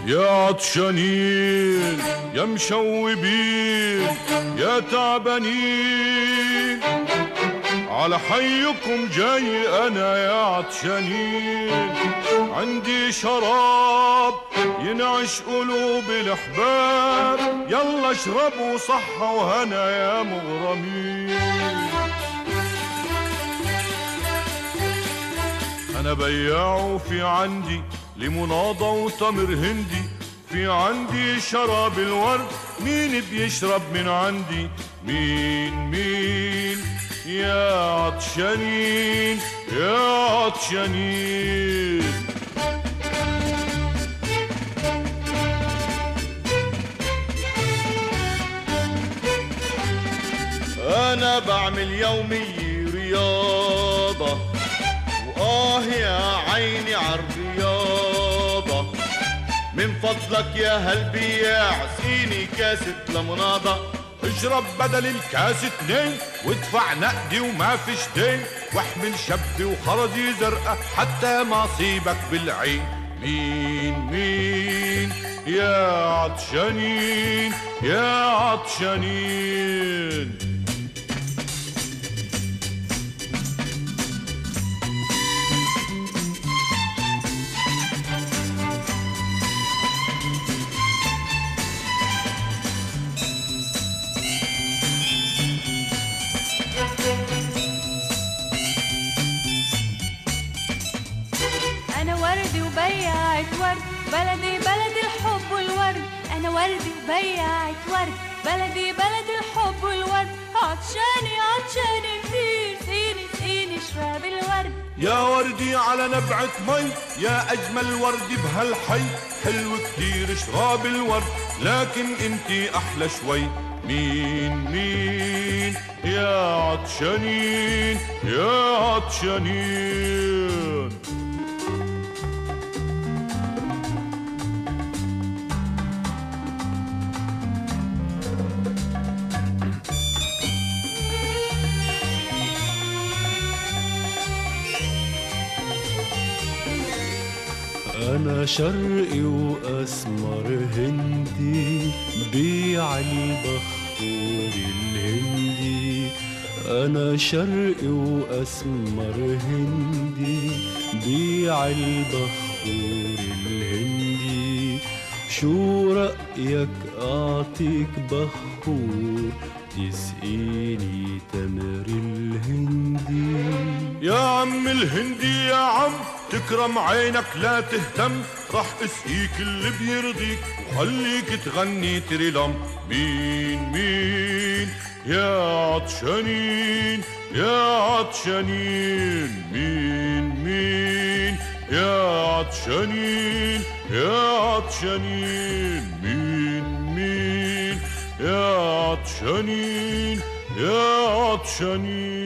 يا عطشانين يا مشوبين يا تعبانين، على حيكم جاي انا يا عطشانين. عندي شراب ينعش قلوب الاحباب، يلا اشربوا صحة وهنا يا مغرمين. انا بياع في عندي ليموناضة وتمر هندي، في عندي شراب الورد، مين بيشرب من عندي؟ مين يا عطشانين يا عطشانين. انا بعمل يومي رياضة، يا عيني عالرياضة، من فضلك يا هالبياع سقيني كاسة لمناضة. اشرب بدل الكاس 2 وادفع نقدي وما فيش دين، واحمل شبي وخرزي زرقاء حتى ما اصيبك بالعين. مين يا عطشانين يا عطشانين. أنا وردي وبياعة ورد، بلدي بلد الحب والورد. أنا وردي وبياعة ورد، بلدي بلد الحب والورد. عطشاني عطشاني كتير، سقيني اشرب الورد. يا وردي على نبعة مي، يا أجمل ورد بهالحي، حلو كتير اشرب الورد، لكن انتي أحلى شوي. مين يا عطشانين يا عطشانين. أنا شرقي وأسمر هندي، بيع البخور الهندي. أنا شرقي وأسمر هندي، بيع البخور الهندي. شو رأيك أعطيك بخور تسقيني تمر الهندي؟ يا عم الهندي يا عم تكرم عينك لا تهتم، رح اسقيك اللي بيرضيك وخليك تغني تريلم. مين يا عطشانين يا عطشانين. مين يا عطشانين يا عطشانين. مين يا عطشانين يا عطشانين.